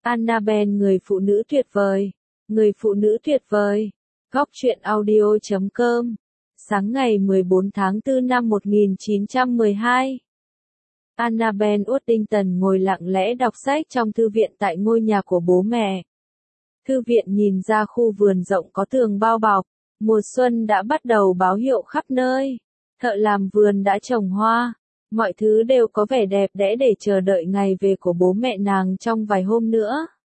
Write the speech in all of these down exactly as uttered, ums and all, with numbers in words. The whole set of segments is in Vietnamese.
Annabelle người phụ nữ tuyệt vời. Người phụ nữ tuyệt vời. Góc truyện audio chấm com. Sáng ngày mười bốn tháng tư năm một nghìn chín trăm mười hai. Annabelle Worthington ngồi lặng lẽ đọc sách trong thư viện tại ngôi nhà của bố mẹ. Thư viện nhìn ra khu vườn rộng có tường bao bọc. Mùa xuân đã bắt đầu báo hiệu khắp nơi. Thợ làm vườn đã trồng hoa. Mọi thứ đều có vẻ đẹp đẽ để chờ đợi ngày về của bố mẹ nàng trong vài hôm nữa.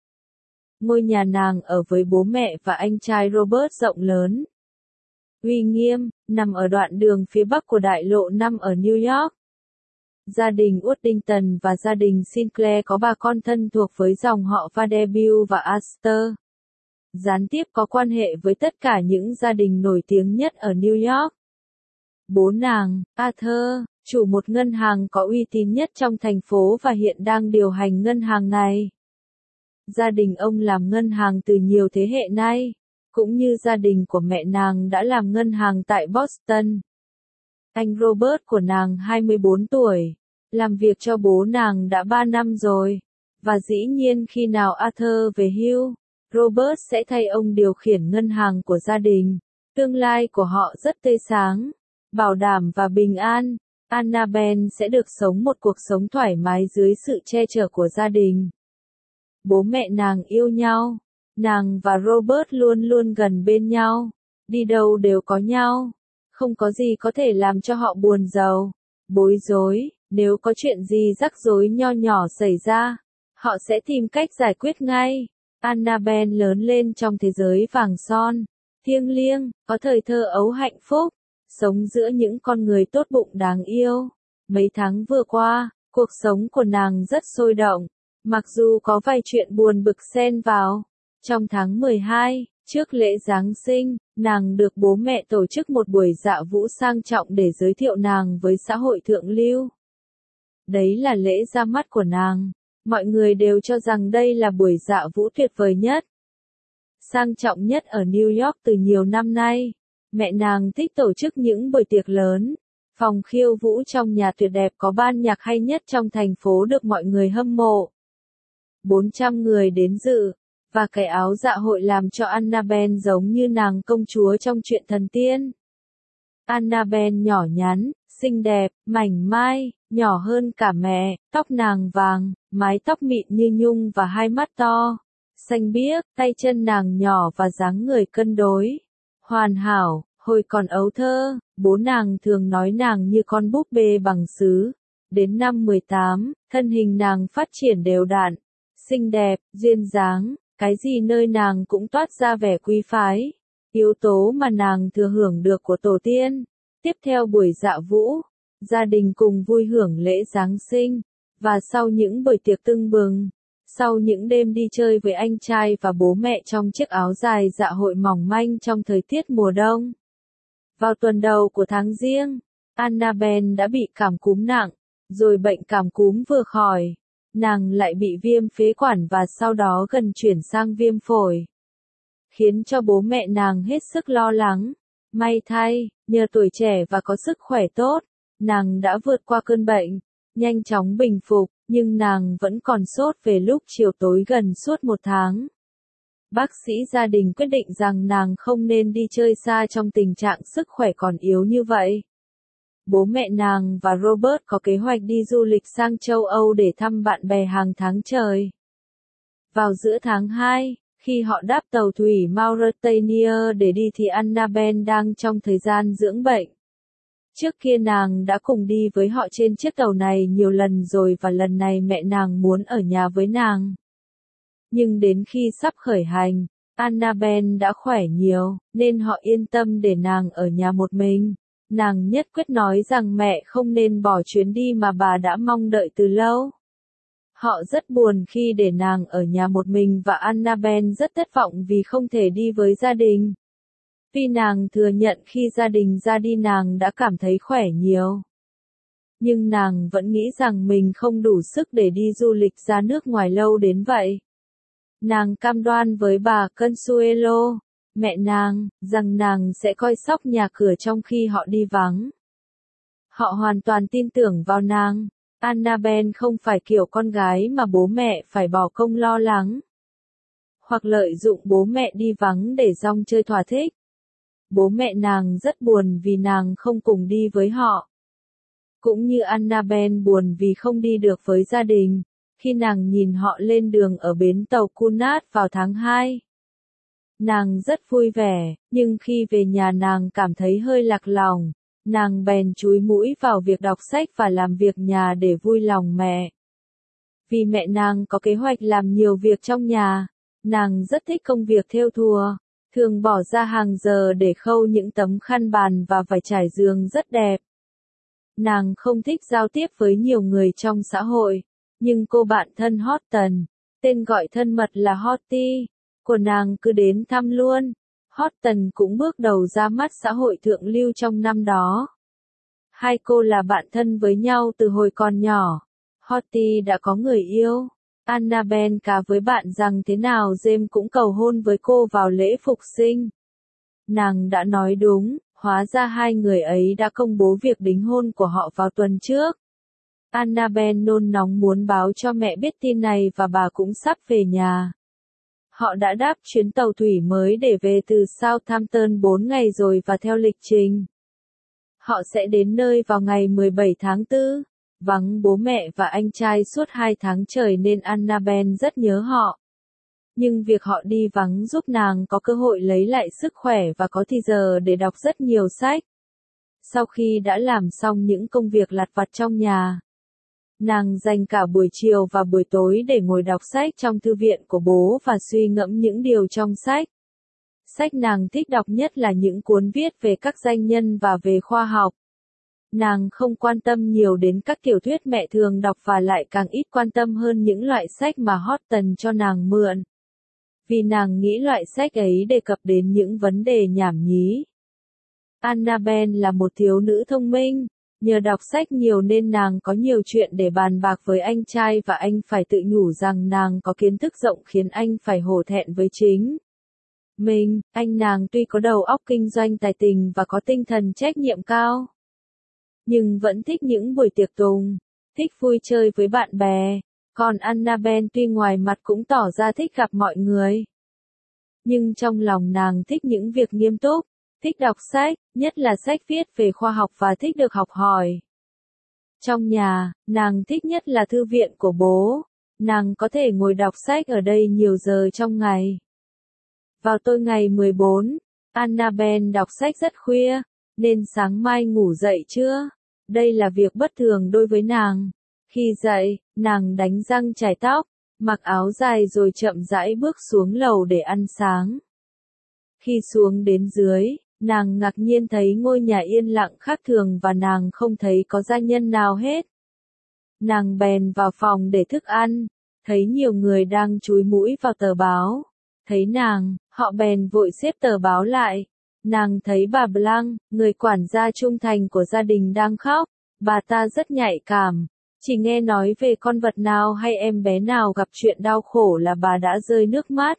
Ngôi nhà nàng ở với bố mẹ và anh trai Robert rộng lớn, uy nghiêm, nằm ở đoạn đường phía bắc của đại lộ năm ở New York. Gia đình Worthington và gia đình Sinclair có ba con thân thuộc với dòng họ Vanderbilt và Astor. Gián tiếp có quan hệ với tất cả những gia đình nổi tiếng nhất ở New York. Bố nàng, Arthur, chủ một ngân hàng có uy tín nhất trong thành phố và hiện đang điều hành ngân hàng này. Gia đình ông làm ngân hàng từ nhiều thế hệ nay, cũng như gia đình của mẹ nàng đã làm ngân hàng tại Boston. Anh Robert của nàng hai mươi bốn tuổi, làm việc cho bố nàng đã ba năm rồi, và dĩ nhiên khi nào Arthur về hưu, Robert sẽ thay ông điều khiển ngân hàng của gia đình. Tương lai của họ rất tươi sáng, bảo đảm và bình an. Annabelle sẽ được sống một cuộc sống thoải mái dưới sự che chở của gia đình. Bố mẹ nàng yêu nhau. Nàng và Robert luôn luôn gần bên nhau. Đi đâu đều có nhau. Không có gì có thể làm cho họ buồn rầu, bối rối. Nếu có chuyện gì rắc rối nho nhỏ xảy ra, họ sẽ tìm cách giải quyết ngay. Annabelle lớn lên trong thế giới vàng son, thiêng liêng, có thời thơ ấu hạnh phúc, sống giữa những con người tốt bụng đáng yêu. Mấy tháng vừa qua, cuộc sống của nàng rất sôi động, mặc dù có vài chuyện buồn bực xen vào. Trong tháng mười hai, trước lễ Giáng sinh, nàng được bố mẹ tổ chức một buổi dạ vũ sang trọng để giới thiệu nàng với xã hội thượng lưu. Đấy là lễ ra mắt của nàng. Mọi người đều cho rằng đây là buổi dạ vũ tuyệt vời nhất, sang trọng nhất ở New York từ nhiều năm nay. Mẹ nàng thích tổ chức những buổi tiệc lớn. Phòng khiêu vũ trong nhà tuyệt đẹp có ban nhạc hay nhất trong thành phố được mọi người hâm mộ. bốn trăm người đến dự, và cái áo dạ hội làm cho Annabelle giống như nàng công chúa trong truyện thần tiên. Annabelle nhỏ nhắn, xinh đẹp, mảnh mai, nhỏ hơn cả mẹ, tóc nàng vàng, mái tóc mịn như nhung và hai mắt to, xanh biếc, tay chân nàng nhỏ và dáng người cân đối, hoàn hảo. Hồi còn ấu thơ, bố nàng thường nói nàng như con búp bê bằng sứ. Đến năm mười tám, thân hình nàng phát triển đều đặn, xinh đẹp, duyên dáng, cái gì nơi nàng cũng toát ra vẻ quý phái, yếu tố mà nàng thừa hưởng được của tổ tiên. Tiếp theo buổi dạ vũ, gia đình cùng vui hưởng lễ Giáng sinh, và sau những buổi tiệc tưng bừng, sau những đêm đi chơi với anh trai và bố mẹ trong chiếc áo dài dạ hội mỏng manh trong thời tiết mùa đông. Vào tuần đầu của tháng Giêng, Annabelle đã bị cảm cúm nặng, rồi bệnh cảm cúm vừa khỏi, nàng lại bị viêm phế quản và sau đó gần chuyển sang viêm phổi, khiến cho bố mẹ nàng hết sức lo lắng. May thay, nhờ tuổi trẻ và có sức khỏe tốt, nàng đã vượt qua cơn bệnh, nhanh chóng bình phục, nhưng nàng vẫn còn sốt về lúc chiều tối gần suốt một tháng. Bác sĩ gia đình quyết định rằng nàng không nên đi chơi xa trong tình trạng sức khỏe còn yếu như vậy. Bố mẹ nàng và Robert có kế hoạch đi du lịch sang châu Âu để thăm bạn bè hàng tháng trời. Vào giữa tháng hai, khi họ đáp tàu thủy Mauretania để đi thì Annabelle đang trong thời gian dưỡng bệnh. Trước kia nàng đã cùng đi với họ trên chiếc tàu này nhiều lần rồi và lần này mẹ nàng muốn ở nhà với nàng. Nhưng đến khi sắp khởi hành, Annabelle đã khỏe nhiều, nên họ yên tâm để nàng ở nhà một mình. Nàng nhất quyết nói rằng mẹ không nên bỏ chuyến đi mà bà đã mong đợi từ lâu. Họ rất buồn khi để nàng ở nhà một mình và Annabelle rất thất vọng vì không thể đi với gia đình. Vì nàng thừa nhận khi gia đình ra đi nàng đã cảm thấy khỏe nhiều. Nhưng nàng vẫn nghĩ rằng mình không đủ sức để đi du lịch ra nước ngoài lâu đến vậy. Nàng cam đoan với bà Consuelo, mẹ nàng, rằng nàng sẽ coi sóc nhà cửa trong khi họ đi vắng. Họ hoàn toàn tin tưởng vào nàng. Annabelle không phải kiểu con gái mà bố mẹ phải bỏ công lo lắng, hoặc lợi dụng bố mẹ đi vắng để rong chơi thỏa thích. Bố mẹ nàng rất buồn vì nàng không cùng đi với họ. Cũng như Annabelle buồn vì không đi được với gia đình, khi nàng nhìn họ lên đường ở bến tàu Cunard vào tháng hai. Nàng rất vui vẻ, nhưng khi về nhà nàng cảm thấy hơi lạc lòng, nàng bèn chúi mũi vào việc đọc sách và làm việc nhà để vui lòng mẹ. Vì mẹ nàng có kế hoạch làm nhiều việc trong nhà, nàng rất thích công việc thêu thùa, thường bỏ ra hàng giờ để khâu những tấm khăn bàn và vải trải giường rất đẹp. Nàng không thích giao tiếp với nhiều người trong xã hội, nhưng cô bạn thân Horton, tên gọi thân mật là Horty, của nàng cứ đến thăm luôn. Horton cũng bước đầu ra mắt xã hội thượng lưu trong năm đó. Hai cô là bạn thân với nhau từ hồi còn nhỏ. Horty đã có người yêu. Annabelle cá với bạn rằng thế nào James cũng cầu hôn với cô vào lễ phục sinh. Nàng đã nói đúng, hóa ra hai người ấy đã công bố việc đính hôn của họ vào tuần trước. Annabelle nôn nóng muốn báo cho mẹ biết tin này và bà cũng sắp về nhà. Họ đã đáp chuyến tàu thủy mới để về từ Southampton bốn ngày rồi và theo lịch trình. Họ sẽ đến nơi vào ngày mười bảy tháng tư, vắng bố mẹ và anh trai suốt hai tháng trời nên Annabelle rất nhớ họ. Nhưng việc họ đi vắng giúp nàng có cơ hội lấy lại sức khỏe và có thì giờ để đọc rất nhiều sách. Sau khi đã làm xong những công việc lặt vặt trong nhà, nàng dành cả buổi chiều và buổi tối để ngồi đọc sách trong thư viện của bố và suy ngẫm những điều trong sách. Sách nàng thích đọc nhất là những cuốn viết về các danh nhân và về khoa học. Nàng không quan tâm nhiều đến các tiểu thuyết mẹ thường đọc và lại càng ít quan tâm hơn những loại sách mà Horton cho nàng mượn. Vì nàng nghĩ loại sách ấy đề cập đến những vấn đề nhảm nhí. Annabelle là một thiếu nữ thông minh, nhờ đọc sách nhiều nên nàng có nhiều chuyện để bàn bạc với anh trai và anh phải tự nhủ rằng nàng có kiến thức rộng khiến anh phải hổ thẹn với chính mình. Anh nàng tuy có đầu óc kinh doanh tài tình và có tinh thần trách nhiệm cao, nhưng vẫn thích những buổi tiệc tùng, thích vui chơi với bạn bè. Còn Annabelle tuy ngoài mặt cũng tỏ ra thích gặp mọi người, nhưng trong lòng nàng thích những việc nghiêm túc, thích đọc sách, nhất là sách viết về khoa học và thích được học hỏi. Trong nhà, nàng thích nhất là thư viện của bố, nàng có thể ngồi đọc sách ở đây nhiều giờ trong ngày. Vào tối ngày mười bốn, Annabelle đọc sách rất khuya, nên sáng mai ngủ dậy trưa. Đây là việc bất thường đối với nàng. Khi dậy, nàng đánh răng chải tóc, mặc áo dài rồi chậm rãi bước xuống lầu để ăn sáng. Khi xuống đến dưới, nàng ngạc nhiên thấy ngôi nhà yên lặng khác thường và nàng không thấy có gia nhân nào hết. Nàng bèn vào phòng để thức ăn, thấy nhiều người đang chúi mũi vào tờ báo. Thấy nàng, họ bèn vội xếp tờ báo lại. Nàng thấy bà Blanc, người quản gia trung thành của gia đình đang khóc. Bà ta rất nhạy cảm. Chỉ nghe nói về con vật nào hay em bé nào gặp chuyện đau khổ là bà đã rơi nước mắt.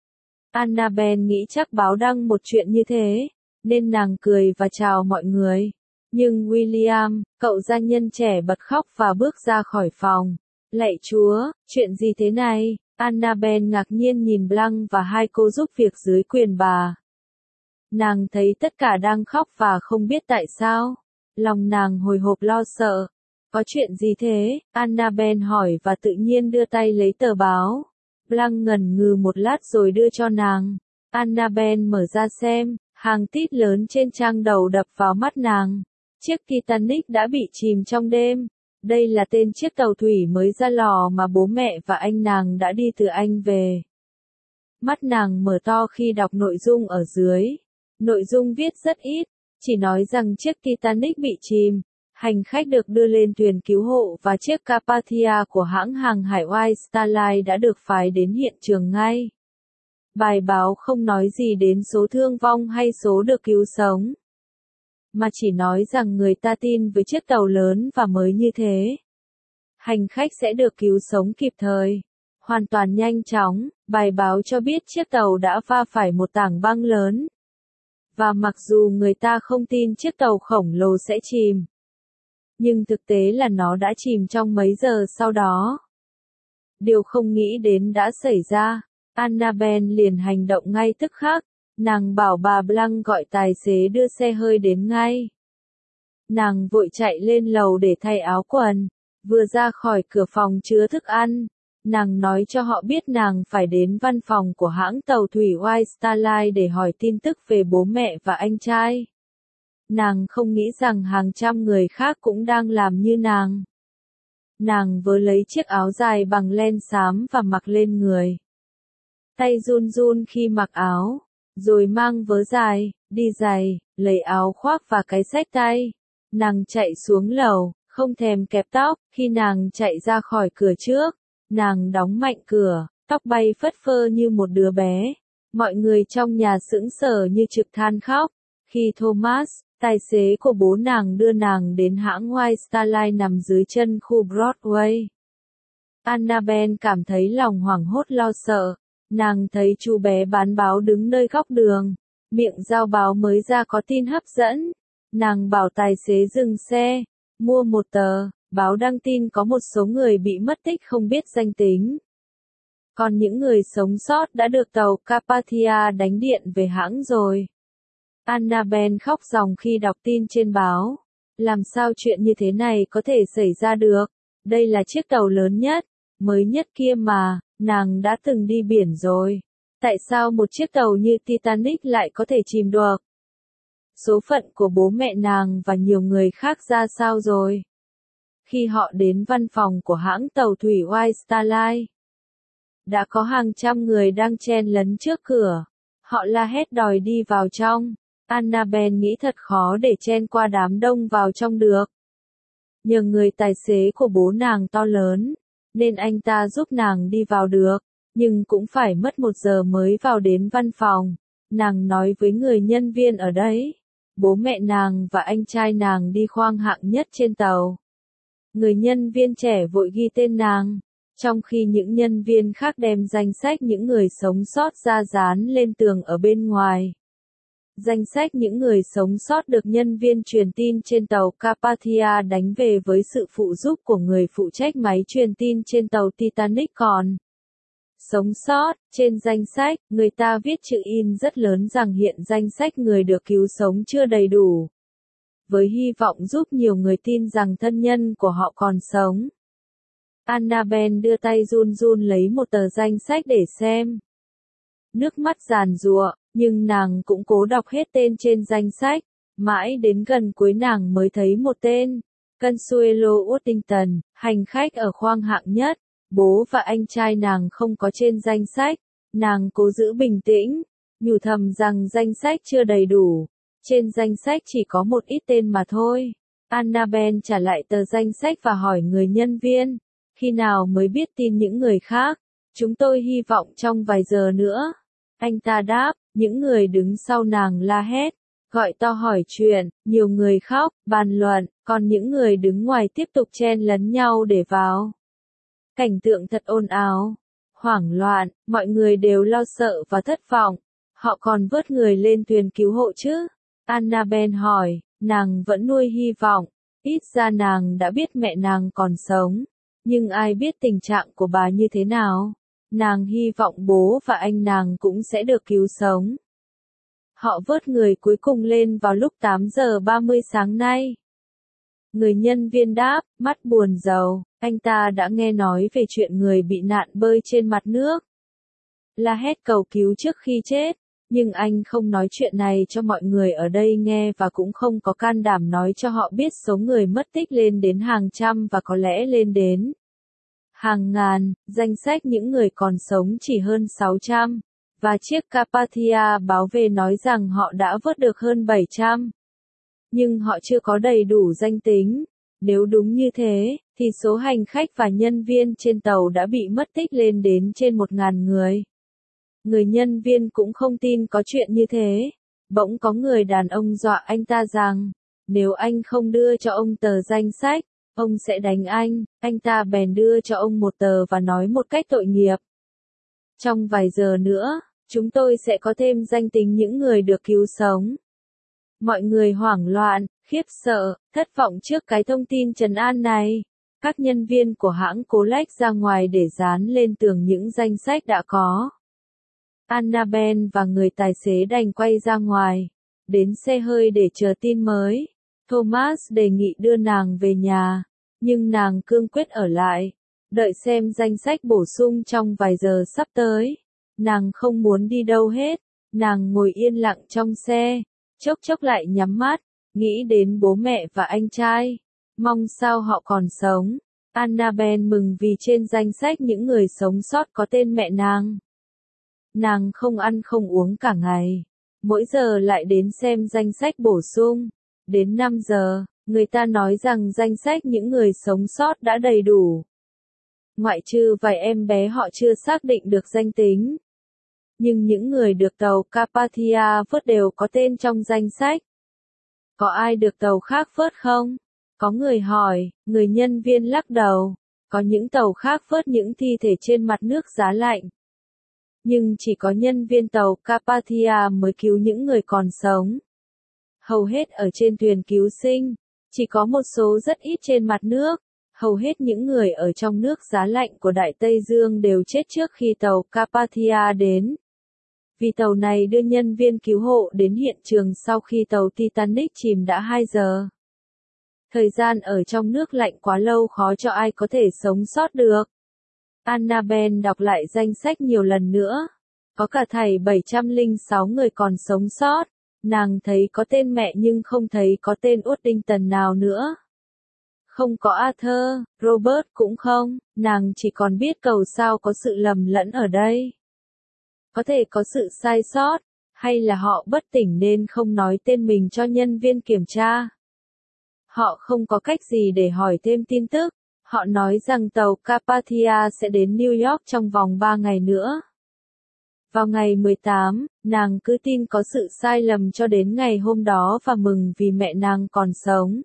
Annabelle nghĩ chắc báo đăng một chuyện như thế, nên nàng cười và chào mọi người. Nhưng William, cậu gia nhân trẻ bật khóc và bước ra khỏi phòng. Lạy Chúa, chuyện gì thế này? Annabelle ngạc nhiên nhìn Blanc và hai cô giúp việc dưới quyền bà. Nàng thấy tất cả đang khóc và không biết tại sao. Lòng nàng hồi hộp lo sợ. Có chuyện gì thế? Annabelle hỏi và tự nhiên đưa tay lấy tờ báo. Blanc ngần ngừ một lát rồi đưa cho nàng. Annabelle mở ra xem, hàng tít lớn trên trang đầu đập vào mắt nàng. Chiếc Titanic đã bị chìm trong đêm. Đây là tên chiếc tàu thủy mới ra lò mà bố mẹ và anh nàng đã đi từ Anh về. Mắt nàng mở to khi đọc nội dung ở dưới. Nội dung viết rất ít, chỉ nói rằng chiếc Titanic bị chìm. Hành khách được đưa lên thuyền cứu hộ và chiếc Carpathia của hãng hàng hải White Star Line đã được phái đến hiện trường ngay. Bài báo không nói gì đến số thương vong hay số được cứu sống, mà chỉ nói rằng người ta tin với chiếc tàu lớn và mới như thế, hành khách sẽ được cứu sống kịp thời. Hoàn toàn nhanh chóng, bài báo cho biết chiếc tàu đã va phải một tảng băng lớn. Và mặc dù người ta không tin chiếc tàu khổng lồ sẽ chìm, nhưng thực tế là nó đã chìm trong mấy giờ sau đó. Điều không nghĩ đến đã xảy ra, Annabelle liền hành động ngay tức khắc, nàng bảo bà Blanc gọi tài xế đưa xe hơi đến ngay. Nàng vội chạy lên lầu để thay áo quần, vừa ra khỏi cửa phòng chứa thức ăn, nàng nói cho họ biết nàng phải đến văn phòng của hãng tàu thủy White Star Line để hỏi tin tức về bố mẹ và anh trai. Nàng không nghĩ rằng hàng trăm người khác cũng đang làm như nàng. Nàng vớ lấy chiếc áo dài bằng len xám và mặc lên người. Tay run run khi mặc áo, rồi mang vớ dài, đi giày, lấy áo khoác và cái xách tay. Nàng chạy xuống lầu, không thèm kẹp tóc, khi nàng chạy ra khỏi cửa trước, nàng đóng mạnh cửa, tóc bay phất phơ như một đứa bé. Mọi người trong nhà sững sờ như trực than khóc, khi Thomas, tài xế của bố nàng đưa nàng đến hãng White Star Line nằm dưới chân khu Broadway. Annabelle cảm thấy lòng hoảng hốt lo sợ, nàng thấy chú bé bán báo đứng nơi góc đường, miệng giao báo mới ra có tin hấp dẫn. Nàng bảo tài xế dừng xe, mua một tờ, báo đăng tin có một số người bị mất tích không biết danh tính. Còn những người sống sót đã được tàu Carpathia đánh điện về hãng rồi. Annabelle khóc ròng khi đọc tin trên báo. Làm sao chuyện như thế này có thể xảy ra được? Đây là chiếc tàu lớn nhất, mới nhất kia mà, nàng đã từng đi biển rồi. Tại sao một chiếc tàu như Titanic lại có thể chìm được? Số phận của bố mẹ nàng và nhiều người khác ra sao rồi? Khi họ đến văn phòng của hãng tàu thủy White Star Line, đã có hàng trăm người đang chen lấn trước cửa. Họ la hét đòi đi vào trong. Annabelle nghĩ thật khó để chen qua đám đông vào trong được. Nhờ người tài xế của bố nàng to lớn, nên anh ta giúp nàng đi vào được, nhưng cũng phải mất một giờ mới vào đến văn phòng. Nàng nói với người nhân viên ở đấy, bố mẹ nàng và anh trai nàng đi khoang hạng nhất trên tàu. Người nhân viên trẻ vội ghi tên nàng, trong khi những nhân viên khác đem danh sách những người sống sót ra dán lên tường ở bên ngoài. Danh sách những người sống sót được nhân viên truyền tin trên tàu Carpathia đánh về với sự phụ giúp của người phụ trách máy truyền tin trên tàu Titanic còn. Sống sót, trên danh sách, người ta viết chữ in rất lớn rằng hiện danh sách người được cứu sống chưa đầy đủ. Với hy vọng giúp nhiều người tin rằng thân nhân của họ còn sống. Annabelle đưa tay run run lấy một tờ danh sách để xem. Nước mắt giàn giụa, nhưng nàng cũng cố đọc hết tên trên danh sách. Mãi đến gần cuối nàng mới thấy một tên. Consuelo Worthington, hành khách ở khoang hạng nhất. Bố và anh trai nàng không có trên danh sách. Nàng cố giữ bình tĩnh, nhủ thầm rằng danh sách chưa đầy đủ. Trên danh sách chỉ có một ít tên mà thôi. Annabelle trả lại tờ danh sách và hỏi người nhân viên, khi nào mới biết tin những người khác? Chúng tôi hy vọng trong vài giờ nữa. Anh ta đáp, những người đứng sau nàng la hét, gọi to hỏi chuyện, nhiều người khóc, bàn luận, còn những người đứng ngoài tiếp tục chen lấn nhau để vào. Cảnh tượng thật ồn ào, hoảng loạn, mọi người đều lo sợ và thất vọng. Họ còn vớt người lên thuyền cứu hộ chứ? Annabelle hỏi, nàng vẫn nuôi hy vọng, ít ra nàng đã biết mẹ nàng còn sống. Nhưng ai biết tình trạng của bà như thế nào? Nàng hy vọng bố và anh nàng cũng sẽ được cứu sống. Họ vớt người cuối cùng lên vào lúc tám giờ ba mươi sáng nay. Người nhân viên đáp, mắt buồn rầu, anh ta đã nghe nói về chuyện người bị nạn bơi trên mặt nước. La hét cầu cứu trước khi chết, nhưng anh không nói chuyện này cho mọi người ở đây nghe và cũng không có can đảm nói cho họ biết số người mất tích lên đến hàng trăm và có lẽ lên đến hàng ngàn. Danh sách những người còn sống chỉ hơn sáu trăm, và chiếc Carpathia báo về nói rằng họ đã vớt được hơn bảy trăm. Nhưng họ chưa có đầy đủ danh tính. Nếu đúng như thế, thì số hành khách và nhân viên trên tàu đã bị mất tích lên đến trên một nghìn người. Người nhân viên cũng không tin có chuyện như thế. Bỗng có người đàn ông dọa anh ta rằng, nếu anh không đưa cho ông tờ danh sách, ông sẽ đánh anh. Anh ta bèn đưa cho ông một tờ và nói một cách tội nghiệp. Trong vài giờ nữa, chúng tôi sẽ có thêm danh tính những người được cứu sống. Mọi người hoảng loạn, Khiếp sợ, thất vọng trước cái thông tin trấn an này. Các nhân viên của hãng cố lách ra ngoài để dán lên tường những danh sách đã có. Annabelle và người tài xế đành quay ra ngoài, đến xe hơi để chờ tin mới. Thomas đề nghị đưa nàng về nhà, nhưng nàng cương quyết ở lại, đợi xem danh sách bổ sung trong vài giờ sắp tới. Nàng không muốn đi đâu hết, nàng ngồi yên lặng trong xe, chốc chốc lại nhắm mắt, nghĩ đến bố mẹ và anh trai, mong sao họ còn sống. Annabelle mừng vì trên danh sách những người sống sót có tên mẹ nàng. Nàng không ăn không uống cả ngày, mỗi giờ lại đến xem danh sách bổ sung. Đến năm giờ, người ta nói rằng danh sách những người sống sót đã đầy đủ. Ngoại trừ vài em bé họ chưa xác định được danh tính. Nhưng những người được tàu Carpathia vớt đều có tên trong danh sách. Có ai được tàu khác vớt không? Có người hỏi, người nhân viên lắc đầu. Có những tàu khác vớt những thi thể trên mặt nước giá lạnh. Nhưng chỉ có nhân viên tàu Carpathia mới cứu những người còn sống. Hầu hết ở trên thuyền cứu sinh, chỉ có một số rất ít trên mặt nước. Hầu hết những người ở trong nước giá lạnh của Đại Tây Dương đều chết trước khi tàu Carpathia đến. Vì tàu này đưa nhân viên cứu hộ đến hiện trường sau khi tàu Titanic chìm đã hai giờ. Thời gian ở trong nước lạnh quá lâu khó cho ai có thể sống sót được. Annabelle đọc lại danh sách nhiều lần nữa. Có cả thảy bảy trăm lẻ sáu người còn sống sót. Nàng thấy có tên mẹ nhưng không thấy có tên Waddington nào nữa. Không có Arthur, Robert cũng không, nàng chỉ còn biết cầu sao có sự lầm lẫn ở đây. Có thể có sự sai sót, hay là họ bất tỉnh nên không nói tên mình cho nhân viên kiểm tra. Họ không có cách gì để hỏi thêm tin tức, họ nói rằng tàu Carpathia sẽ đến New York trong vòng ba ngày nữa. Vào ngày mười tám, nàng cứ tin có sự sai lầm cho đến ngày hôm đó và mừng vì mẹ nàng còn sống.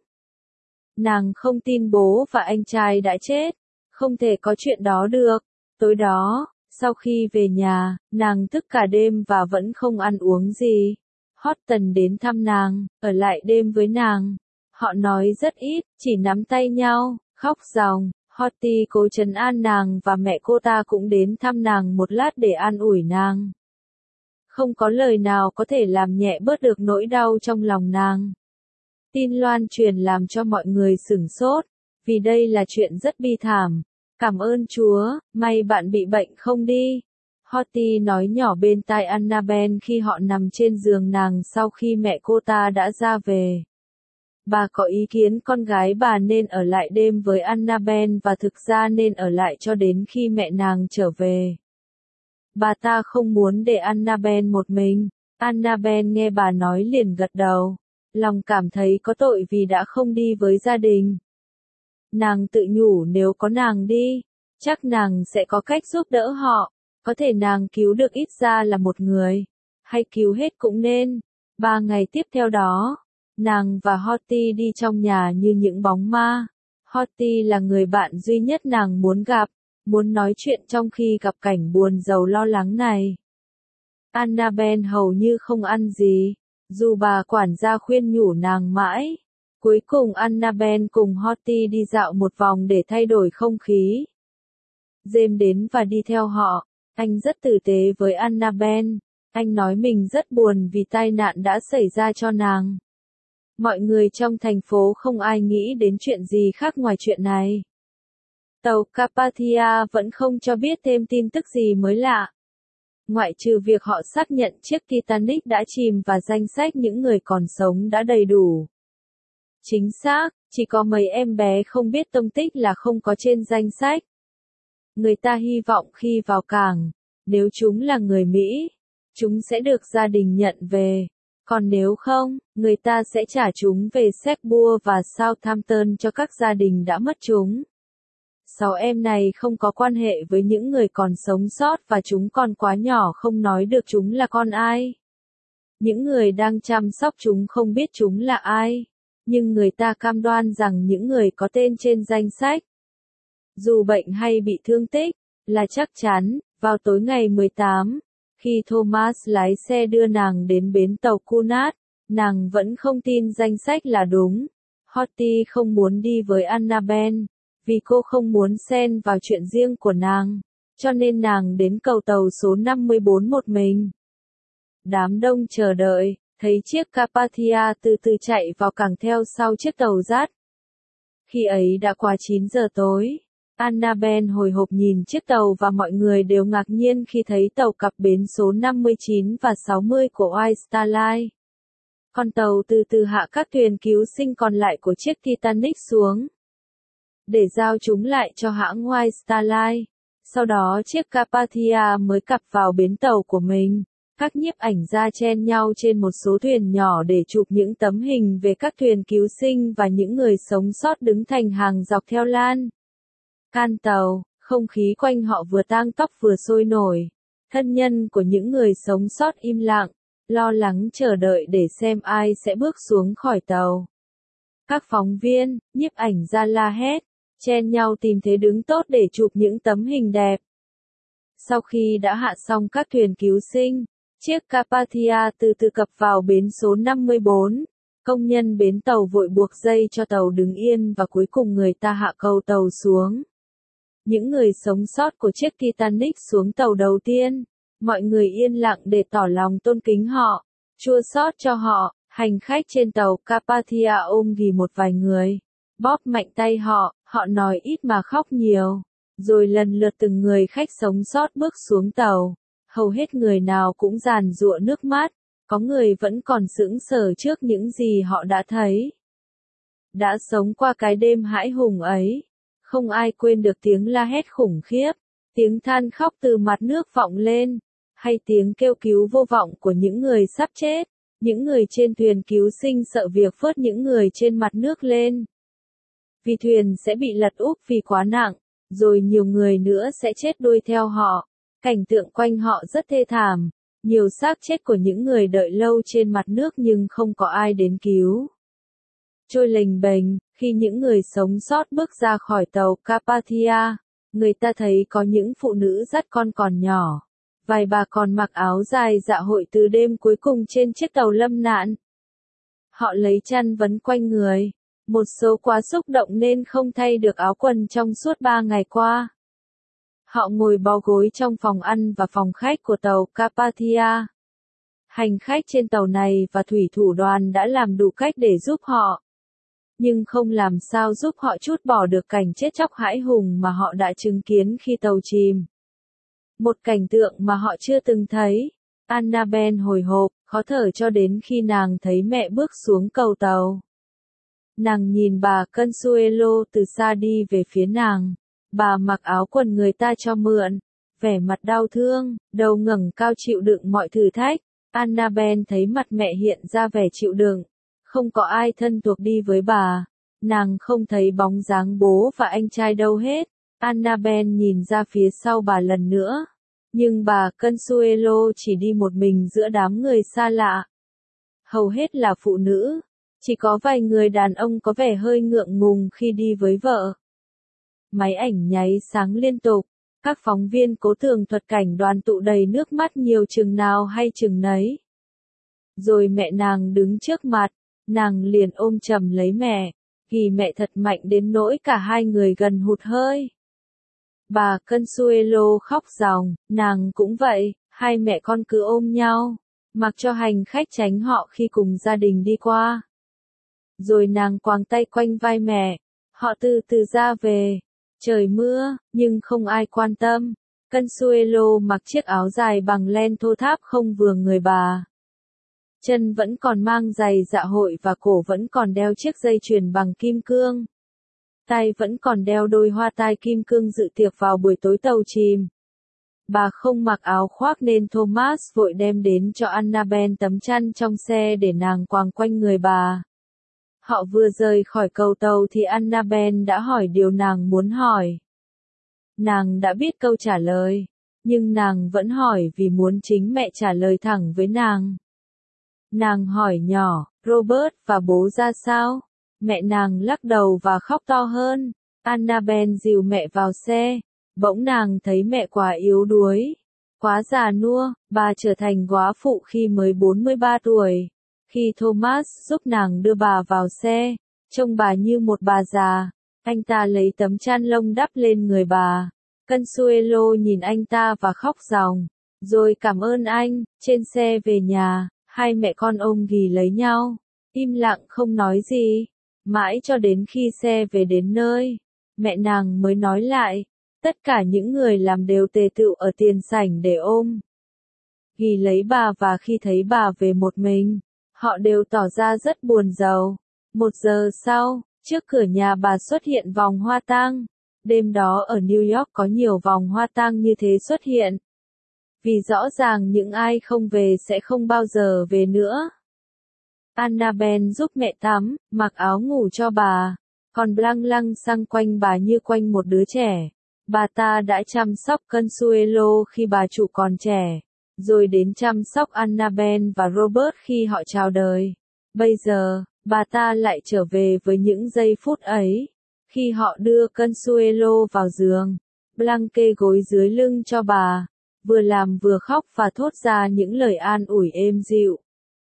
Nàng không tin bố và anh trai đã chết, không thể có chuyện đó được. Tối đó, sau khi về nhà, nàng thức cả đêm và vẫn không ăn uống gì. Horton đến thăm nàng, ở lại đêm với nàng. Họ nói rất ít, chỉ nắm tay nhau, khóc ròng. Horty cố trấn an nàng và mẹ cô ta cũng đến thăm nàng một lát để an ủi nàng. Không có lời nào có thể làm nhẹ bớt được nỗi đau trong lòng nàng. Tin loan truyền làm cho mọi người sửng sốt, vì đây là chuyện rất bi thảm. Cảm ơn Chúa, may bạn bị bệnh không đi. Horty nói nhỏ bên tai Annabelle khi họ nằm trên giường nàng sau khi mẹ cô ta đã ra về. Bà có ý kiến con gái bà nên ở lại đêm với Annabelle và thực ra nên ở lại cho đến khi mẹ nàng trở về. Bà ta không muốn để Annabelle một mình. Annabelle nghe bà nói liền gật đầu. Lòng cảm thấy có tội vì đã không đi với gia đình. Nàng tự nhủ nếu có nàng đi, chắc nàng sẽ có cách giúp đỡ họ. Có thể nàng cứu được ít ra là một người. Hay cứu hết cũng nên. Ba ngày tiếp theo đó, nàng và Horty đi trong nhà như những bóng ma. Horty là người bạn duy nhất nàng muốn gặp, muốn nói chuyện trong khi gặp cảnh buồn rầu lo lắng này. Annabelle hầu như không ăn gì, dù bà quản gia khuyên nhủ nàng mãi. Cuối cùng Annabelle cùng Horty đi dạo một vòng để thay đổi không khí. James đến và đi theo họ. Anh rất tử tế với Annabelle. Anh nói mình rất buồn vì tai nạn đã xảy ra cho nàng. Mọi người trong thành phố không ai nghĩ đến chuyện gì khác ngoài chuyện này. Tàu Carpathia vẫn không cho biết thêm tin tức gì mới lạ. Ngoại trừ việc họ xác nhận chiếc Titanic đã chìm và danh sách những người còn sống đã đầy đủ. Chính xác, chỉ có mấy em bé không biết tông tích là không có trên danh sách. Người ta hy vọng khi vào cảng, nếu chúng là người Mỹ, chúng sẽ được gia đình nhận về. Còn nếu không, người ta sẽ trả chúng về Cherbourg và Southampton cho các gia đình đã mất chúng. Sáu em này không có quan hệ với những người còn sống sót và chúng còn quá nhỏ không nói được chúng là con ai. Những người đang chăm sóc chúng không biết chúng là ai, nhưng người ta cam đoan rằng những người có tên trên danh sách, dù bệnh hay bị thương tích, là chắc chắn. Vào tối ngày mười tám, khi Thomas lái xe đưa nàng đến bến tàu Cunard, Nàng vẫn không tin danh sách là đúng. Horty không muốn đi với Annabelle, vì cô không muốn xen vào chuyện riêng của nàng, cho nên nàng đến cầu tàu số năm mươi bốn một mình. Đám đông chờ đợi, thấy chiếc Carpathia từ từ chạy vào cảng theo sau chiếc tàu dắt. Khi ấy đã qua chín giờ tối. Annabelle hồi hộp nhìn chiếc tàu và mọi người đều ngạc nhiên khi thấy tàu cập bến số năm mươi chín và sáu mươi của White Star Line. Con tàu từ từ hạ các thuyền cứu sinh còn lại của chiếc Titanic xuống, để giao chúng lại cho hãng White Star Line. Sau đó chiếc Carpathia mới cập vào bến tàu của mình. Các nhiếp ảnh gia chen nhau trên một số thuyền nhỏ để chụp những tấm hình về các thuyền cứu sinh và những người sống sót đứng thành hàng dọc theo lan can tàu. Không khí quanh họ vừa tang tóc vừa sôi nổi. Thân nhân của những người sống sót im lặng, lo lắng chờ đợi để xem ai sẽ bước xuống khỏi tàu. Các phóng viên, nhiếp ảnh gia la hét, chen nhau tìm thế đứng tốt để chụp những tấm hình đẹp. Sau khi đã hạ xong các thuyền cứu sinh, chiếc Carpathia từ từ cập vào bến số năm mươi bốn. Công nhân bến tàu vội buộc dây cho tàu đứng yên và cuối cùng người ta hạ cầu tàu xuống. Những người sống sót của chiếc Titanic xuống tàu đầu tiên. Mọi người yên lặng để tỏ lòng tôn kính họ, chua xót cho họ. Hành khách trên tàu Carpathia ôm ghì một vài người, bóp mạnh tay họ, họ nói ít mà khóc nhiều. Rồi lần lượt từng người khách sống sót bước xuống tàu. Hầu hết người nào cũng giàn giụa nước mắt, có người vẫn còn sững sờ trước những gì họ đã thấy. Đã sống qua cái đêm hãi hùng ấy, không ai quên được tiếng la hét khủng khiếp, tiếng than khóc từ mặt nước vọng lên, hay tiếng kêu cứu vô vọng của những người sắp chết. Những người trên thuyền cứu sinh sợ việc vớt những người trên mặt nước lên, vì thuyền sẽ bị lật úp vì quá nặng, rồi nhiều người nữa sẽ chết đuôi theo họ. Cảnh tượng quanh họ rất thê thảm, nhiều xác chết của những người đợi lâu trên mặt nước nhưng không có ai đến cứu. Trôi lềnh bềnh, khi những người sống sót bước ra khỏi tàu Carpathia, người ta thấy có những phụ nữ dắt con còn nhỏ. Vài bà còn mặc áo dài dạ hội từ đêm cuối cùng trên chiếc tàu lâm nạn. Họ lấy chăn vấn quanh người. Một số quá xúc động nên không thay được áo quần trong suốt ba ngày qua. Họ ngồi bó gối trong phòng ăn và phòng khách của tàu Carpathia. Hành khách trên tàu này và thủy thủ đoàn đã làm đủ cách để giúp họ, nhưng không làm sao giúp họ trút bỏ được cảnh chết chóc hãi hùng mà họ đã chứng kiến khi tàu chìm. Một cảnh tượng mà họ chưa từng thấy. Annabelle hồi hộp, khó thở cho đến khi nàng thấy mẹ bước xuống cầu tàu. Nàng nhìn bà Consuelo từ xa đi về phía nàng. Bà mặc áo quần người ta cho mượn, vẻ mặt đau thương, đầu ngẩng cao chịu đựng mọi thử thách. Annabelle thấy mặt mẹ hiện ra vẻ chịu đựng. Không có ai thân thuộc đi với bà. Nàng không thấy bóng dáng bố và anh trai đâu hết. Annabelle nhìn ra phía sau bà lần nữa. Nhưng bà Consuelo chỉ đi một mình giữa đám người xa lạ. Hầu hết là phụ nữ. Chỉ có vài người đàn ông có vẻ hơi ngượng ngùng khi đi với vợ. Máy ảnh nháy sáng liên tục. Các phóng viên cố tường thuật cảnh đoàn tụ đầy nước mắt nhiều chừng nào hay chừng nấy. Rồi mẹ nàng đứng trước mặt. Nàng liền ôm chầm lấy mẹ. Ghì mẹ thật mạnh đến nỗi cả hai người gần hụt hơi. Bà Consuelo khóc ròng, nàng cũng vậy, hai mẹ con cứ ôm nhau, mặc cho hành khách tránh họ khi cùng gia đình đi qua. Rồi nàng quàng tay quanh vai mẹ, họ từ từ ra về. Trời mưa, nhưng không ai quan tâm. Consuelo mặc chiếc áo dài bằng len thô tháp không vừa người bà. Chân vẫn còn mang giày dạ hội và cổ vẫn còn đeo chiếc dây chuyền bằng kim cương. Tay vẫn còn đeo đôi hoa tai kim cương dự tiệc vào buổi tối tàu chìm. Bà không mặc áo khoác nên Thomas vội đem đến cho Annabelle tấm chăn trong xe để nàng quàng quanh người bà. Họ vừa rời khỏi cầu tàu thì Annabelle đã hỏi điều nàng muốn hỏi. Nàng đã biết câu trả lời, nhưng nàng vẫn hỏi vì muốn chính mẹ trả lời thẳng với nàng. Nàng hỏi nhỏ, Robert và bố ra sao? Mẹ nàng lắc đầu và khóc to hơn. Annabelle dìu mẹ vào xe. Bỗng nàng thấy mẹ quá yếu đuối, quá già nua, bà trở thành góa phụ khi mới bốn mươi ba tuổi. Khi Thomas giúp nàng đưa bà vào xe, trông bà như một bà già, anh ta lấy tấm chăn lông đắp lên người bà. Consuelo nhìn anh ta và khóc ròng, rồi cảm ơn anh. Trên xe về nhà, hai mẹ con ôm ghì lấy nhau, im lặng không nói gì, mãi cho đến khi xe về đến nơi, mẹ nàng mới nói lại, tất cả những người làm đều tề tựu ở tiền sảnh để ôm ghì lấy bà, và khi thấy bà về một mình, họ đều tỏ ra rất buồn rầu. Một giờ sau, trước cửa nhà bà xuất hiện vòng hoa tang. Đêm đó ở New York có nhiều vòng hoa tang như thế xuất hiện. Vì rõ ràng những ai không về sẽ không bao giờ về nữa. Annabelle giúp mẹ tắm, mặc áo ngủ cho bà, còn Blanc lăng xăng quanh bà như quanh một đứa trẻ. Bà ta đã chăm sóc Consuelo khi bà chủ còn trẻ, rồi đến chăm sóc Annabelle và Robert khi họ chào đời. Bây giờ, bà ta lại trở về với những giây phút ấy. Khi họ đưa Consuelo vào giường, Blanc kê gối dưới lưng cho bà, vừa làm vừa khóc và thốt ra những lời an ủi êm dịu.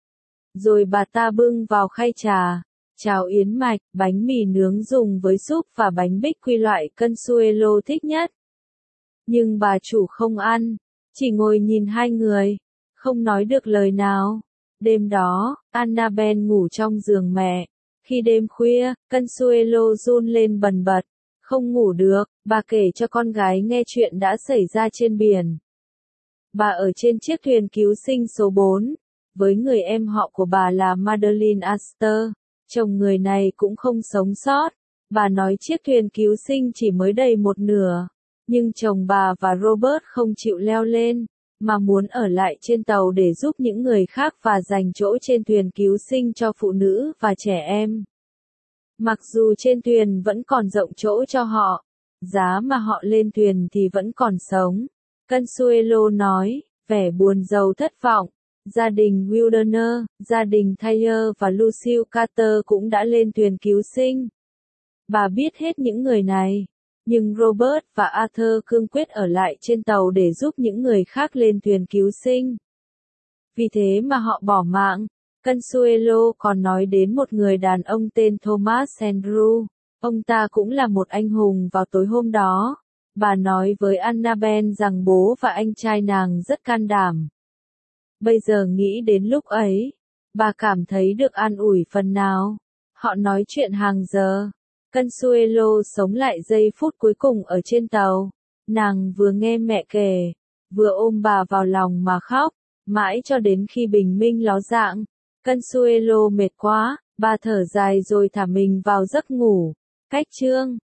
Rồi bà ta bưng vào khay trà, cháo yến mạch, bánh mì nướng dùng với súp và bánh bích quy loại Consuelo thích nhất. Nhưng bà chủ không ăn, chỉ ngồi nhìn hai người, không nói được lời nào. Đêm đó, Annabelle ngủ trong giường mẹ. Khi đêm khuya, Consuelo run lên bần bật, không ngủ được, bà kể cho con gái nghe chuyện đã xảy ra trên biển. Bà ở trên chiếc thuyền cứu sinh số bốn, với người em họ của bà là Madeline Astor, chồng người này cũng không sống sót. Bà nói chiếc thuyền cứu sinh chỉ mới đầy một nửa, nhưng chồng bà và Robert không chịu leo lên, mà muốn ở lại trên tàu để giúp những người khác và dành chỗ trên thuyền cứu sinh cho phụ nữ và trẻ em. Mặc dù trên thuyền vẫn còn rộng chỗ cho họ, giá mà họ lên thuyền thì vẫn còn sống. Consuelo nói, vẻ buồn rầu thất vọng. Gia đình Wilderner, gia đình Taylor và Lucille Carter cũng đã lên thuyền cứu sinh. Bà biết hết những người này, nhưng Robert và Arthur cương quyết ở lại trên tàu để giúp những người khác lên thuyền cứu sinh. Vì thế mà họ bỏ mạng. Consuelo còn nói đến một người đàn ông tên Thomas Andrew. Ông ta cũng là một anh hùng vào tối hôm đó. Bà nói với Annabelle rằng bố và anh trai nàng rất can đảm. Bây giờ nghĩ đến lúc ấy, bà cảm thấy được an ủi phần nào. Họ nói chuyện hàng giờ. Consuelo sống lại giây phút cuối cùng ở trên tàu. Nàng vừa nghe mẹ kể, vừa ôm bà vào lòng mà khóc, mãi cho đến khi bình minh ló dạng. Consuelo mệt quá, bà thở dài rồi thả mình vào giấc ngủ. Cách chương